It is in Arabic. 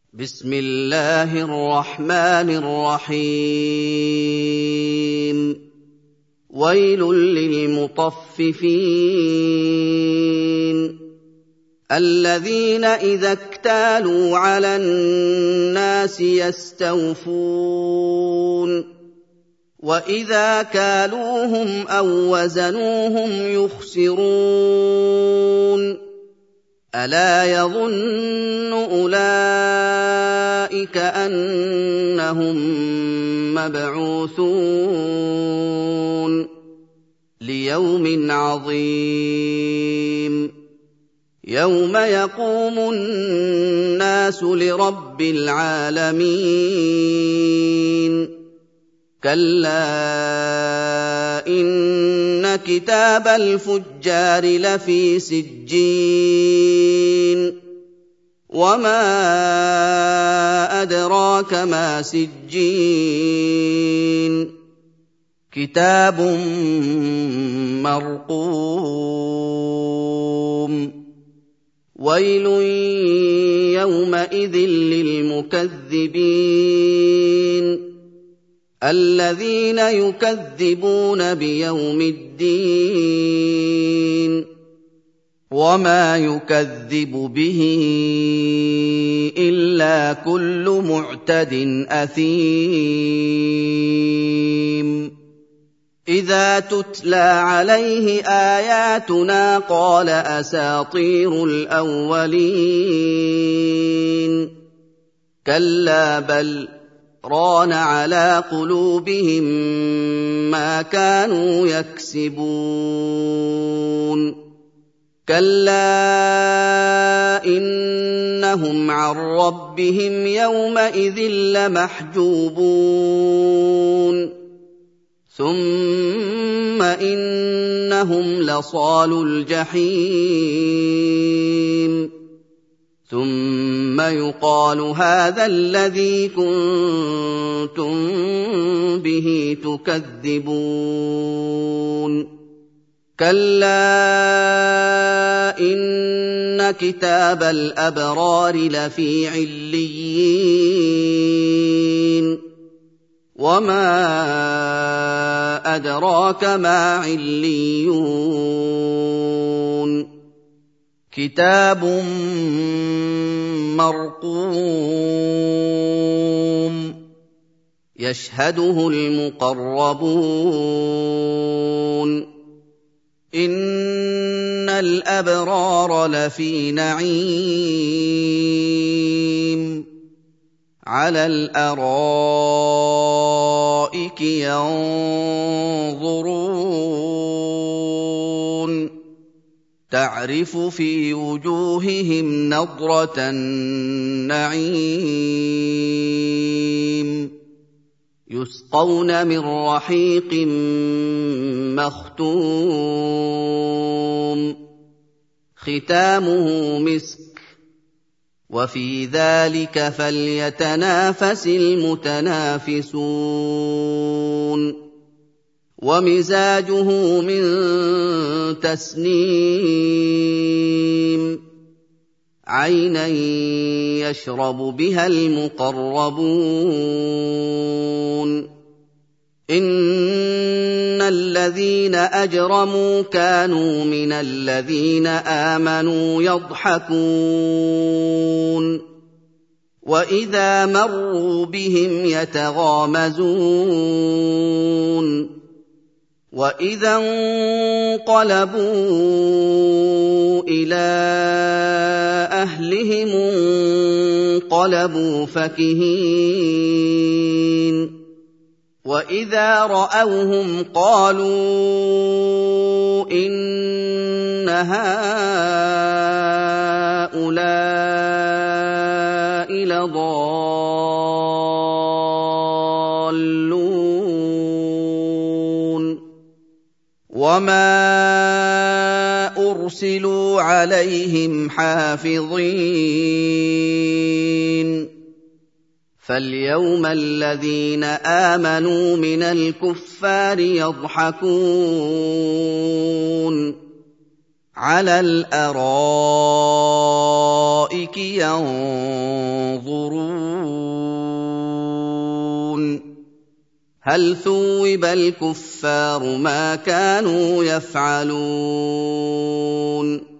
بسم الله الرحمن الرحيم ويل للمطففين الذين إذا اكتالوا على الناس يستوفون وإذا كالوهم أو وزنوهم يخسرون ألا يظن أولئك أنهم مبعوثون ليوم عظيم يوم يقوم الناس لرب العالمين كلا إن كتاب الفجار لفي سجين وما أدراك ما سجين كتاب مرقوم ويل يومئذ للمكذبين الذين يكذبون بيوم الدين وما يكذب به إلا كل معتد أثيم إذا تتلى عليه آياتنا قال أساطير الأولين كلا بل ران على قلوبهم ما كانوا يكسبون كلا إنهم عن ربهم يومئذ لمحجوبون ثم إنهم لصالو الجحيم ثم يقال هذا الذي كنتم به تكذبون كلا إن كتاب الأبرار لفي عليين وما أدراك ما عليون كتاب مرقوم يشهده المقربون إن الأبرار لفي نعيم على الأرائك ينظرون تعرف في وجوههم نضرة النعيم يسقون من رحيق مختوم ختامه مسك وفي ذلك فليتنافس المتنافسون ومزاجه من تسنيم عينا يشرب بها المقربون إن الذين أجرموا كانوا من الذين آمنوا يضحكون وإذا مروا بهم يتغامزون وإذا انقلبوا إلى أهلهم انقلبوا فكهين وإذا رأوهم قالوا إن هؤلاء لضالون وما أرسلوا عليهم حافظين فاليوم الذين آمنوا من الكفار يضحكون عَلَى الْأَرَائِكِ يَنظُرُونَ هَلْ ثُوِّبَ الْكُفَّارُ مَا كَانُوا يَفْعَلُونَ